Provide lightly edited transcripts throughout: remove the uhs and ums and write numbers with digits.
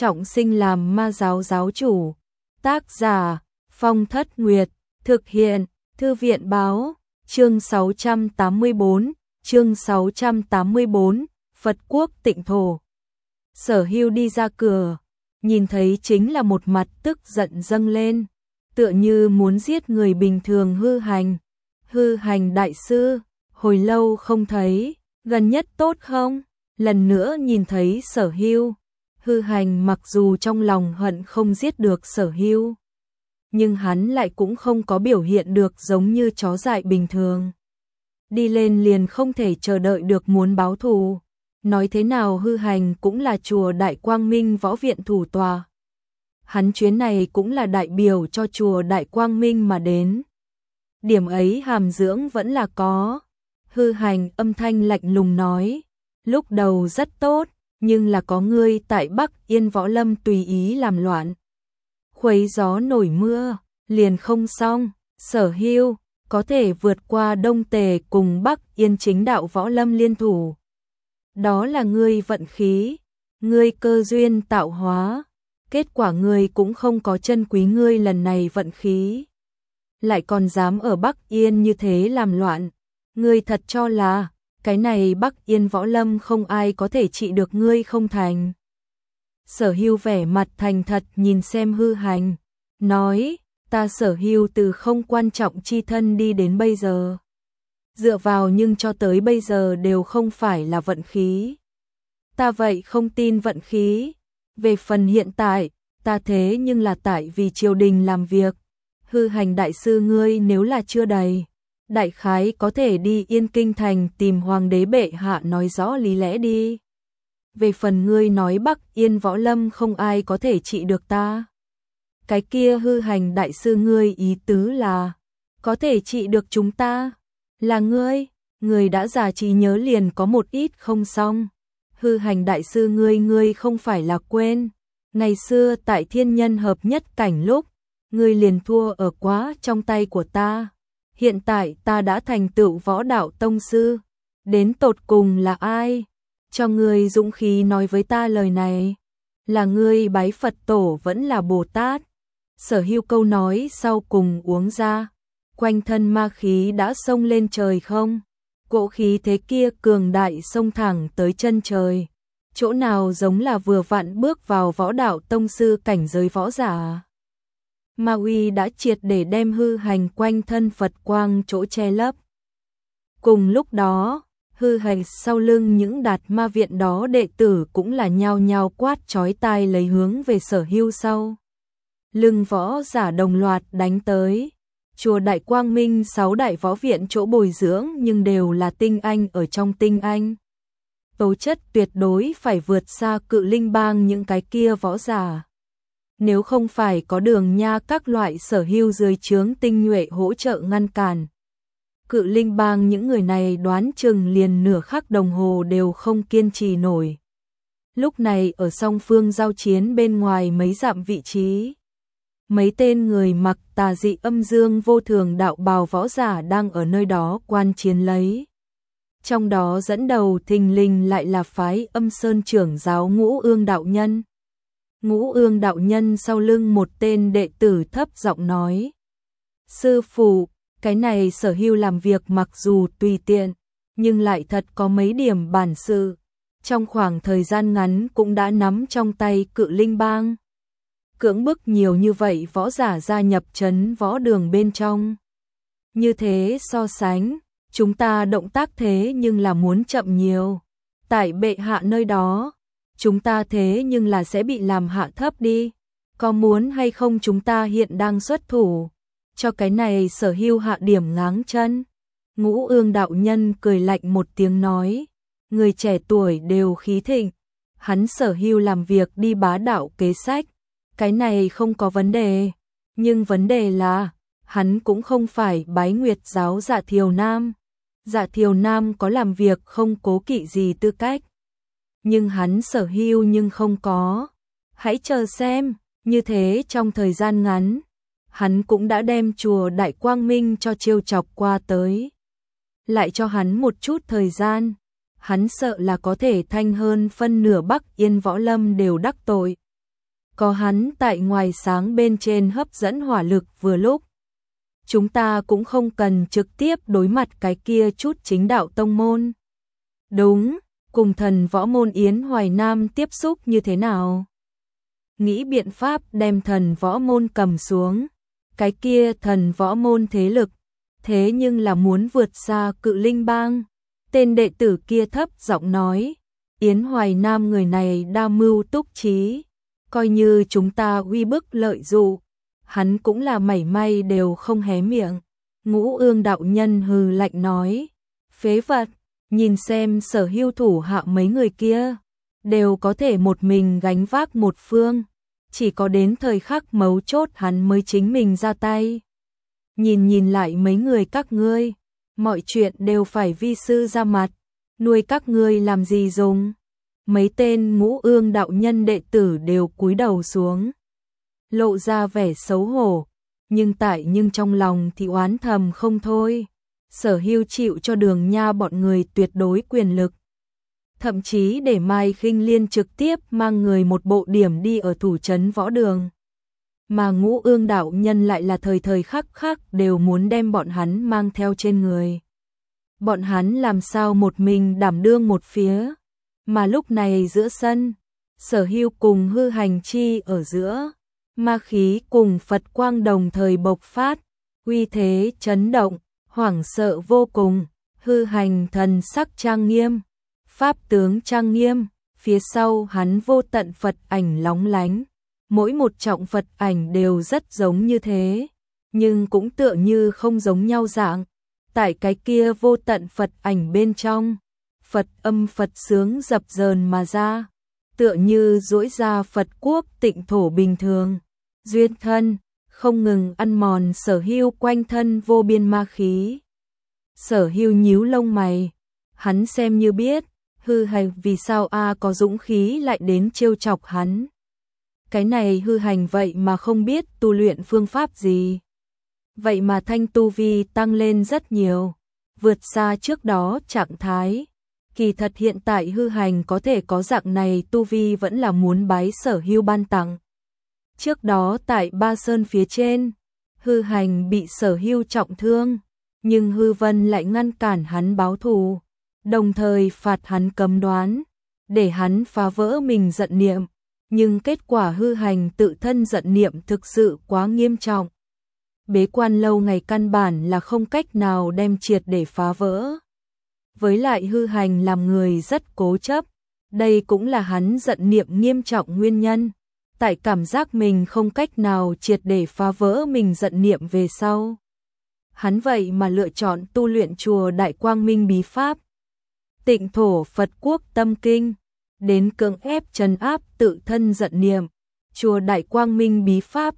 trọng sinh làm ma giáo giáo chủ. Tác giả Phong Thất Nguyệt. Thực hiện Thư viện báo. Chương 684. Phật quốc tịnh thổ. Sở Hưu đi ra cửa, nhìn thấy chính là một mặt tức giận dâng lên, tựa như muốn giết người bình thường. Hư Hành đại sư, hồi lâu không thấy, gần nhất tốt không? Lần nữa nhìn thấy Sở Hưu, Hư Hành mặc dù trong lòng hận không giết được Sở Hưu, nhưng hắn lại cũng không có biểu hiện được giống như chó dại bình thường. Đi lên liền không thể chờ đợi được muốn báo thù. Nói thế nào Hư Hành cũng là chùa Đại Quang Minh võ viện thủ tòa. Hắn chuyến này cũng là đại biểu cho chùa Đại Quang Minh mà đến. Điểm ấy hàm dưỡng vẫn là có. Hư Hành âm thanh lạnh lùng nói, lúc đầu rất tốt, nhưng là có ngươi tại Bắc Yên Võ Lâm tùy ý làm loạn, khuấy gió nổi mưa, liền không xong. Sở Hưu có thể vượt qua Đông Tề cùng Bắc Yên chính đạo võ lâm liên thủ, đó là ngươi vận khí, ngươi cơ duyên tạo hóa. Kết quả ngươi cũng không có chân quý ngươi lần này vận khí, lại còn dám ở Bắc Yên như thế làm loạn. Ngươi thật cho là cái này Bắc Yên võ lâm không ai có thể trị được ngươi không thành? Sở Hưu vẻ mặt thành thật nhìn xem Hư Hành, nói, ta Sở Hưu từ không quan trọng chi thân đi đến bây giờ, dựa vào nhưng cho tới bây giờ đều không phải là vận khí. Ta vậy không tin vận khí. Về phần hiện tại, ta thế nhưng là tại vì triều đình làm việc. Hư Hành đại sư ngươi nếu là chưa đầy, đại khái có thể đi Yên Kinh thành tìm hoàng đế bệ hạ nói rõ lý lẽ đi. Về phần ngươi nói Bắc Yên võ lâm không ai có thể trị được ta, cái kia Hư Hành đại sư ngươi ý tứ là có thể trị được chúng ta là ngươi đã già trí nhớ liền có một ít không xong. Hư Hành đại sư ngươi không phải là quên, ngày xưa tại thiên nhân hợp nhất cảnh lúc, ngươi liền thua ở quá trong tay của ta. Hiện tại ta đã thành tựu võ đạo tông sư, đến tột cùng là ai cho ngươi dũng khí nói với ta lời này? Là ngươi bái Phật tổ vẫn là Bồ Tát? Sở Hưu câu nói sau cùng uống ra, quanh thân ma khí đã xông lên trời không. Cỗ khí thế kia cường đại xông thẳng tới chân trời, chỗ nào giống là vừa vặn bước vào võ đạo tông sư cảnh giới võ giả. Ma uy đã triệt để đem Hư Hành quanh thân Phật quang chỗ che lấp. Cùng lúc đó, Hư Hành sau lưng những đạt ma viện đó đệ tử cũng là nhao nhao quát chói tai lấy hướng về Sở Hưu sau lưng võ giả đồng loạt đánh tới. Chùa Đại Quang Minh 6 đại võ viện chỗ bồi dưỡng nhưng đều là tinh anh ở trong tinh anh, tố chất tuyệt đối phải vượt xa Cự Linh bang những cái kia võ giả. Nếu không phải có Đường Nha các loại Sở Hưu dưới trướng tinh nhuệ hỗ trợ ngăn cản, Cự Linh bang những người này đoán chừng liền nửa khắc đồng hồ đều không kiên trì nổi. Lúc này ở song phương giao chiến bên ngoài mấy dặm vị trí, mấy tên người mặc tà dị âm dương vô thường đạo bào võ giả đang ở nơi đó quan chiến lấy. Trong đó dẫn đầu thình lình lại là phái Âm Sơn trưởng giáo Ngũ Ương đạo nhân. Ngũ Ương đạo nhân sau lưng một tên đệ tử thấp giọng nói, sư phụ, cái này Sở Hưu làm việc mặc dù tùy tiện, nhưng lại thật có mấy điểm bản sự, trong khoảng thời gian ngắn cũng đã nắm trong tay Cự Linh bang, cưỡng bức nhiều như vậy võ giả gia nhập trấn võ đường bên trong. Như thế so sánh, chúng ta động tác thế nhưng là muốn chậm nhiều. Tại bệ hạ nơi đó, chúng ta thế nhưng là sẽ bị làm hạ thấp đi. Có muốn hay không chúng ta hiện đang xuất thủ, cho cái này Sở Hưu hạ điểm ngáng chân. Ngũ Ương đạo nhân cười lạnh một tiếng nói, người trẻ tuổi đều khí thịnh, hắn Sở Hưu làm việc đi bá đạo kế sách, cái này không có vấn đề, nhưng vấn đề là, hắn cũng không phải bái Nguyệt giáo Dạ Thiều Nam. Dạ Thiều Nam có làm việc không cố kỵ gì tư cách, nhưng hắn Sở Hưu nhưng không có. Hãy chờ xem, như thế trong thời gian ngắn, hắn cũng đã đem chùa Đại Quang Minh cho trêu chọc qua tới. Lại cho hắn một chút thời gian, hắn sợ là có thể thanh hơn phân nửa Bắc Yên võ lâm đều đắc tội. có hắn tại ngoài sáng bên trên hấp dẫn hỏa lực vừa lúc. Chúng ta cũng không cần trực tiếp đối mặt cái kia chút chính đạo tông môn. Đúng, cùng thần võ môn Yến Hoài Nam tiếp xúc như thế nào? Nghĩ biện pháp đem thần võ môn cầm xuống. Cái kia thần võ môn thế lực, thế nhưng là muốn vượt xa Cự Linh Bang. Tên đệ tử kia thấp giọng nói, Yến Hoài Nam người này đa mưu túc trí, coi như chúng ta uy bức lợi dụ, hắn cũng là mảy may đều không hé miệng. Ngũ Ương đạo nhân hừ lạnh nói, phế vật, nhìn xem Sở Hưu thủ hạ mấy người kia, đều có thể một mình gánh vác một phương, chỉ có đến thời khắc mấu chốt hắn mới chính mình ra tay. Nhìn lại mấy người các ngươi, mọi chuyện đều phải vi sư ra mặt, nuôi các ngươi làm gì dùng. Mấy tên Ngũ Ương đạo nhân đệ tử đều cúi đầu xuống, lộ ra vẻ xấu hổ, nhưng trong lòng thì oán thầm không thôi. Sở Hưu chịu cho Đường Nha bọn người tuyệt đối quyền lực, thậm chí để Mai Khinh Liên trực tiếp mang người một bộ điểm đi ở thủ trấn võ đường. Mà Ngũ Ương đạo nhân lại là thời thời khắc khắc đều muốn đem bọn hắn mang theo trên người. Bọn hắn làm sao một mình đảm đương một phía, mà lúc này giữa sân, Sở Hưu cùng Hư Hành Chi ở giữa, ma khí cùng Phật quang đồng thời bộc phát, uy thế chấn động, hoảng sợ vô cùng. Hư Hành thần sắc trang nghiêm, pháp tướng trang nghiêm, phía sau hắn vô tận Phật ảnh lóng lánh, mỗi một trọng Phật ảnh đều rất giống như thế, nhưng cũng tựa như không giống nhau dạng. Tại cái kia vô tận Phật ảnh bên trong, Phật âm Phật sướng dập dờn mà ra, tựa như duỗi ra Phật quốc tịnh thổ bình thường. Duyên thân, không ngừng ăn mòn Sở Hưu quanh thân vô biên ma khí. Sở Hưu nhíu lông mày, hắn xem như biết, Hư Hành vì sao có dũng khí lại đến trêu chọc hắn. Cái này Hư Hành vậy mà không biết tu luyện phương pháp gì. Vậy mà thanh tu vi tăng lên rất nhiều, vượt xa trước đó trạng thái. Kỳ thật hiện tại Hư Hành có thể có dạng này tu vi vẫn là muốn bái Sở Hưu ban tặng. Trước đó tại Ba Sơn phía trên, Hư Hành bị Sở Hưu trọng thương, nhưng Hư Vân lại ngăn cản hắn báo thù, đồng thời phạt hắn cấm đoán, để hắn phá vỡ mình giận niệm, nhưng kết quả Hư Hành tự thân giận niệm thực sự quá nghiêm trọng. Bế quan lâu ngày căn bản là không cách nào đem triệt để phá vỡ. Với lại Hư Hành làm người rất cố chấp, đây cũng là hắn giận niệm nghiêm trọng nguyên nhân. Tại cảm giác mình không cách nào triệt để phá vỡ mình giận niệm về sau, hắn vậy mà lựa chọn tu luyện chùa Đại Quang Minh bí pháp, Tịnh thổ Phật quốc tâm kinh, đến cưỡng ép trấn áp tự thân giận niệm. Chùa Đại Quang Minh bí pháp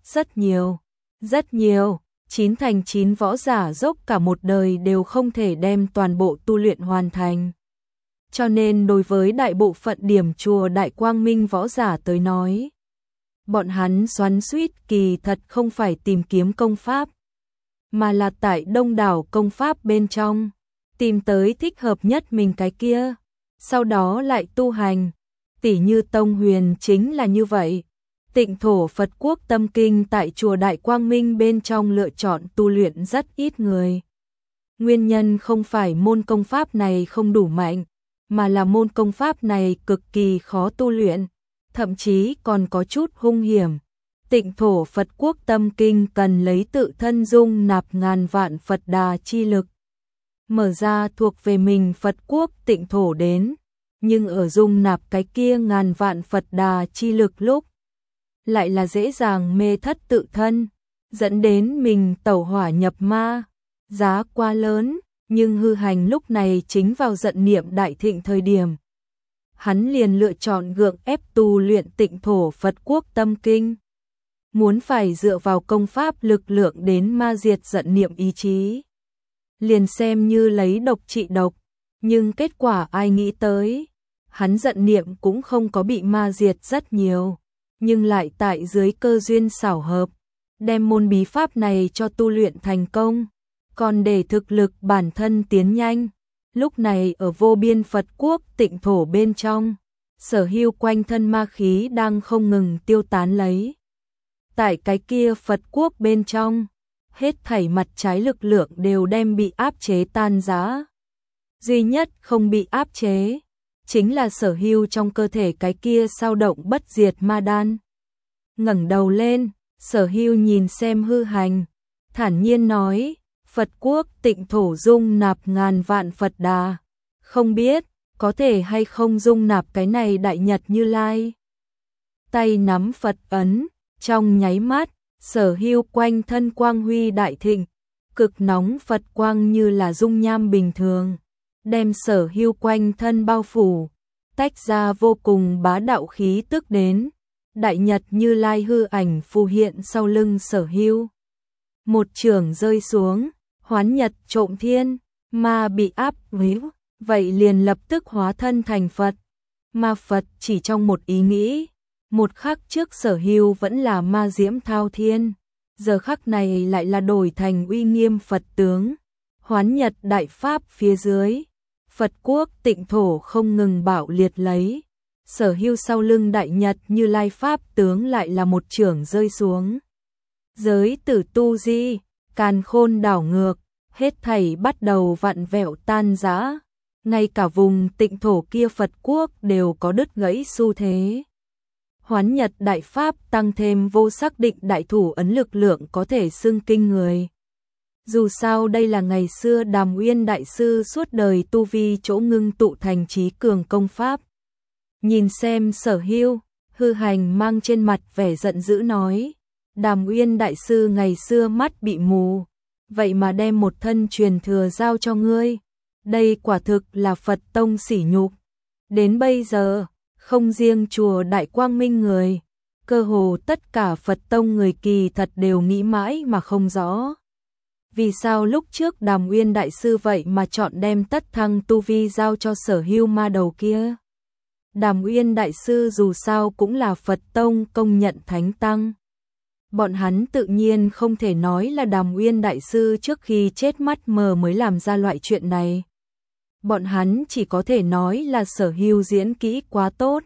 rất nhiều, 9 thành 9 võ giả dốc cả một đời đều không thể đem toàn bộ tu luyện hoàn thành. Cho nên đối với đại bộ phận điểm chùa Đại Quang Minh võ giả tới nói, bọn hắn xoắn xuýt kỳ thật không phải tìm kiếm công pháp, mà là tại đông đảo công pháp bên trong, tìm tới thích hợp nhất mình cái kia, sau đó lại tu hành. Tỷ như Tông Huyền chính là như vậy. Tịnh thổ Phật quốc tâm kinh tại chùa Đại Quang Minh bên trong lựa chọn tu luyện rất ít người. Nguyên nhân không phải môn công pháp này không đủ mạnh, mà là môn công pháp này cực kỳ khó tu luyện, thậm chí còn có chút hung hiểm. Tịnh thổ Phật quốc tâm kinh cần lấy tự thân dung nạp ngàn vạn Phật đà chi lực, mở ra thuộc về mình Phật quốc tịnh thổ đến, nhưng ở dung nạp cái kia ngàn vạn Phật đà chi lực lúc, lại là dễ dàng mê thất tự thân, dẫn đến mình tẩu hỏa nhập ma, giá quá lớn. Nhưng Hư Hành lúc này chính vào giận niệm đại thịnh thời điểm, hắn liền lựa chọn gượng ép tu luyện tịnh thổ Phật quốc tâm kinh, muốn phải dựa vào công pháp lực lượng đến ma diệt giận niệm ý chí, liền xem như lấy độc trị độc, nhưng kết quả ai nghĩ tới, hắn giận niệm cũng không có bị ma diệt rất nhiều, nhưng lại tại dưới cơ duyên xảo hợp, đem môn bí pháp này cho tu luyện thành công, còn để thực lực bản thân tiến nhanh. Lúc này ở vô biên Phật quốc tịnh thổ bên trong, Sở Hưu quanh thân ma khí đang không ngừng tiêu tán lấy. Tại cái kia Phật quốc bên trong, hết thảy mặt trái lực lượng đều đem bị áp chế tan rã. Duy nhất không bị áp chế, chính là Sở Hưu trong cơ thể cái kia sao động bất diệt ma đan. Ngẩng đầu lên, Sở Hưu nhìn xem hư hành, thản nhiên nói, Phật quốc tịnh thổ dung nạp ngàn vạn Phật đà, không biết có thể hay không dung nạp cái này Đại Nhật Như Lai. Tay nắm Phật ấn, trong nháy mắt, Sở Hưu quanh thân quang huy đại thịnh, cực nóng Phật quang như là dung nham bình thường, đem Sở Hưu quanh thân bao phủ, tách ra vô cùng bá đạo khí tức đến. Đại Nhật Như Lai hư ảnh phù hiện sau lưng Sở Hưu. Một chưởng rơi xuống, hoán nhật trộm thiên, ma bị áp víu, vậy liền lập tức hóa thân thành Phật. Ma Phật chỉ trong một ý nghĩ, một khắc trước Sở Hưu vẫn là ma diễm thao thiên, giờ khắc này lại là đổi thành uy nghiêm Phật tướng. Hoán nhật đại pháp phía dưới, Phật quốc tịnh thổ không ngừng bạo liệt lấy. Sở Hưu sau lưng Đại Nhật Như Lai pháp tướng lại là một chưởng rơi xuống. Giới tử tu di, càn khôn đảo ngược, hết thảy bắt đầu vặn vẹo tan rã, ngay cả vùng tịnh thổ kia Phật quốc đều có đứt gãy xu thế. Hoán nhật đại pháp tăng thêm vô xác định đại thủ ấn lực lượng có thể xưng kinh người. Dù sao đây là ngày xưa Đàm Uyên đại sư suốt đời tu vi chỗ ngưng tụ thành trí cường công pháp. Nhìn xem Sở Hưu, hư hành mang trên mặt vẻ giận dữ nói, Đàm Uyên đại sư ngày xưa mắt bị mù, vậy mà đem một thân truyền thừa giao cho ngươi, đây quả thực là Phật tông sỉ nhục. Đến bây giờ, không riêng chùa Đại Quang Minh người, cơ hồ tất cả Phật tông người kỳ thật đều nghĩ mãi mà không rõ. Vì sao lúc trước Đàm Uyên đại sư vậy mà chọn đem tất thăng tu vi giao cho Sở Hưu ma đầu kia? Đàm Uyên đại sư dù sao cũng là Phật tông công nhận thánh tăng. Bọn hắn tự nhiên không thể nói là Đàm Uyên đại sư trước khi chết mắt mờ mới làm ra loại chuyện này. Bọn hắn chỉ có thể nói là Sở Hưu diễn kỹ quá tốt,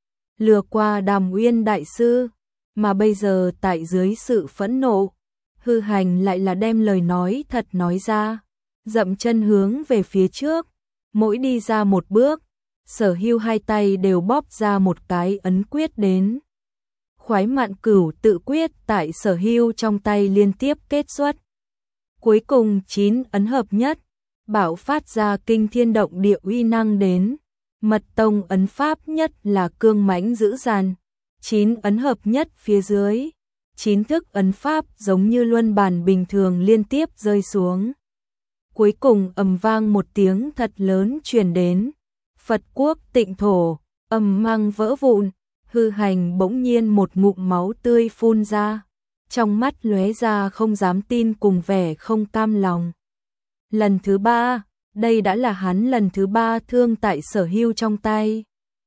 lừa qua Đàm Uyên đại sư, mà bây giờ tại dưới sự phẫn nộ, hư hành lại là đem lời nói thật nói ra, dậm chân hướng về phía trước, mỗi đi ra một bước, Sở Hưu hai tay đều bóp ra một cái ấn quyết đến. Khoái mạn cửu tự quyết tại Sở Hưu trong tay liên tiếp kết xuất. Cuối cùng 9 ấn hợp nhất, bạo phát ra kinh thiên động địa uy năng đến. Mật tông ấn pháp nhất là cương mãnh dữ dằn, 9 ấn hợp nhất phía dưới, 9 thức ấn pháp giống như luân bàn bình thường liên tiếp rơi xuống. Cuối cùng ầm vang một tiếng thật lớn truyền đến, Phật quốc tịnh thổ, ầm mang vỡ vụn, hư hành bỗng nhiên một ngụm máu tươi phun ra, trong mắt lóe ra không dám tin cùng vẻ không cam lòng. Lần thứ 3, đây đã là hắn lần thứ 3 thương tại Sở Hưu trong tay.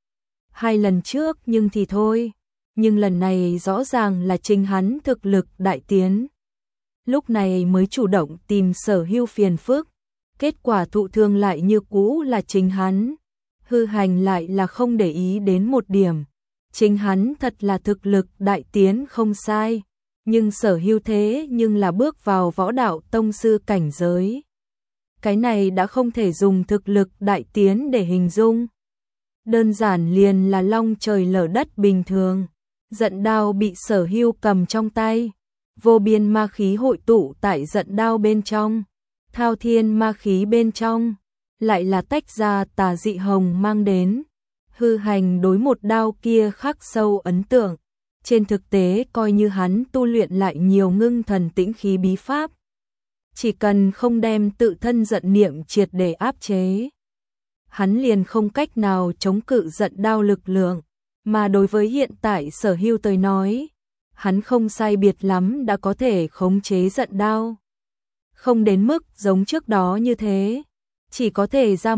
2 lần trước nhưng thì thôi, nhưng lần này rõ ràng là chính hắn thực lực đại tiến. Lúc này mới chủ động tìm Sở Hưu phiền phức, kết quả thụ thương lại như cũ là chính hắn. Hư hành lại là không để ý đến một điểm, chính hắn thật là thực lực đại tiến không sai, nhưng Sở Hưu thế nhưng là bước vào võ đạo tông sư cảnh giới. Cái này đã không thể dùng thực lực đại tiến để hình dung. Đơn giản liền là long trời lở đất bình thường. Giận đao bị Sở Hưu cầm trong tay, vô biên ma khí hội tụ tại giận đao bên trong, thao thiên ma khí bên trong, lại là tách ra tà dị hồng mang đến. Hư hành đối một đao kia khắc sâu ấn tượng, trên thực tế coi như hắn tu luyện lại nhiều ngưng thần tĩnh khí bí pháp, chỉ cần không đem tự thân giận niệm triệt để áp chế, hắn liền không cách nào chống cự giận đao lực lượng. Mà đối với hiện tại Sở Hưu tới nói, hắn không sai biệt lắm đã có thể khống chế giận đao. Không đến mức giống trước đó như thế, chỉ có thể ra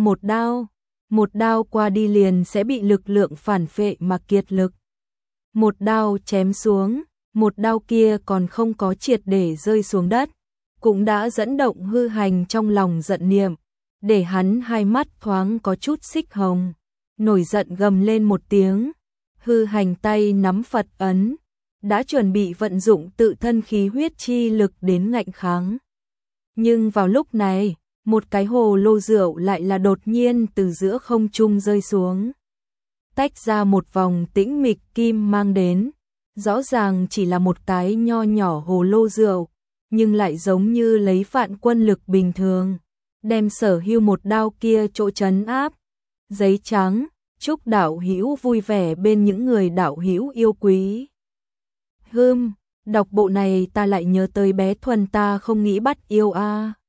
một đao qua đi liền sẽ bị lực lượng phản phệ mà kiệt lực. Một đao chém xuống, một đao kia còn không có triệt để rơi xuống đất, cũng đã dẫn động hư hành trong lòng giận niệm, để hắn hai mắt thoáng có chút xích hồng. nổi giận gầm lên một tiếng, hư hành tay nắm Phật ấn, đã chuẩn bị vận dụng tự thân khí huyết chi lực đến ngạnh kháng. Nhưng vào lúc này, một cái hồ lô rượu lại là đột nhiên từ giữa không trung rơi xuống, tách ra một vòng tĩnh mịch kim mang đến, rõ ràng chỉ là một cái nho nhỏ hồ lô rượu, nhưng lại giống như lấy vạn quân lực bình thường, đem Sở Hưu một đao kia chỗ trấn áp. Giấy trắng, chúc đạo hữu vui vẻ bên những người đạo hữu yêu quý. Đọc bộ này ta lại nhớ tới bé Thuần ta không nghĩ bắt yêu a.